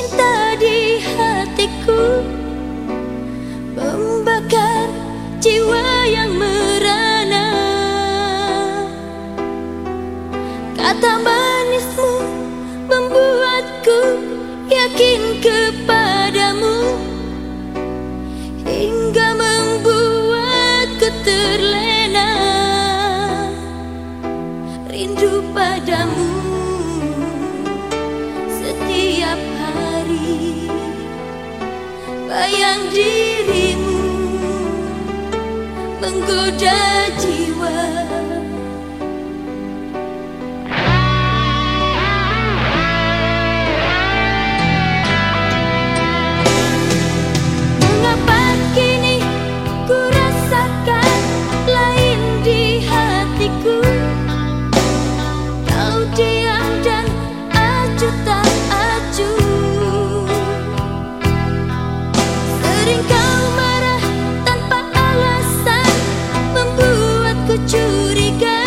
cinta di hatiku, membakar jiwa yang merana. Kata manismu membuatku yakin kepadamu, hingga membuatku terlena rindu padamu. Setiap hari bayang dirimu menggoda jiwa. Mengapa kini ku rasakan lain di hatiku? Kau diam dan acuh tak acuh. Sering kau marah tanpa alasan, membuatku curiga.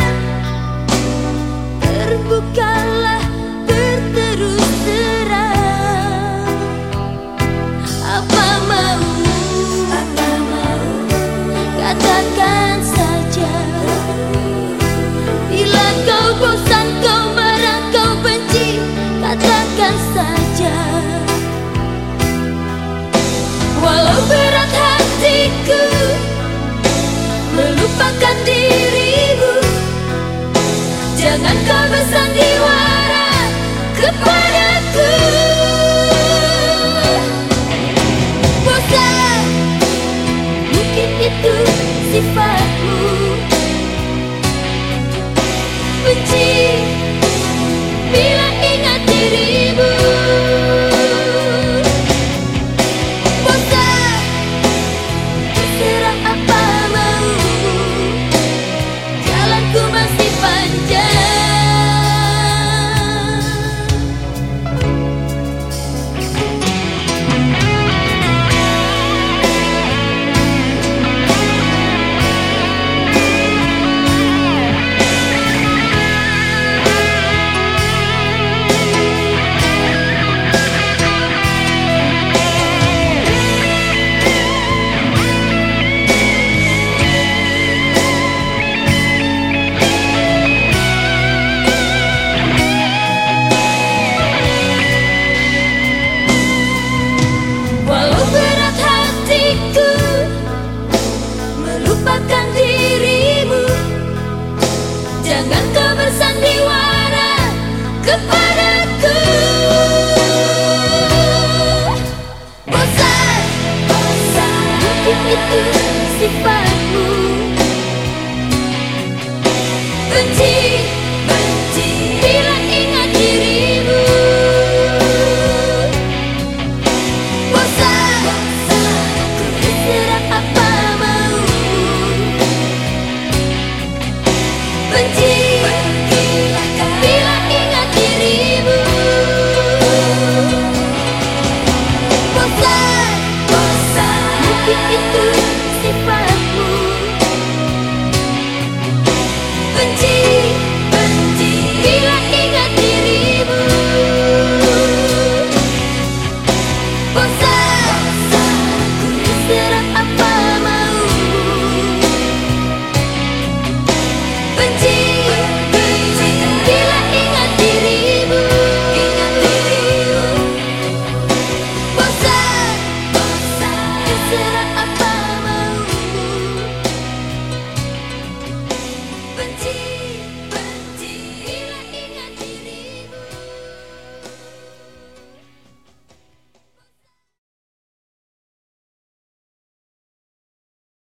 Terbukalah berterus terang. Apa maumu? Katakan saja. Bila kau bosan, kau marah, kau benci, katakan saja. Walau berat hatiku melupakan dirimu, jangan kau bersanding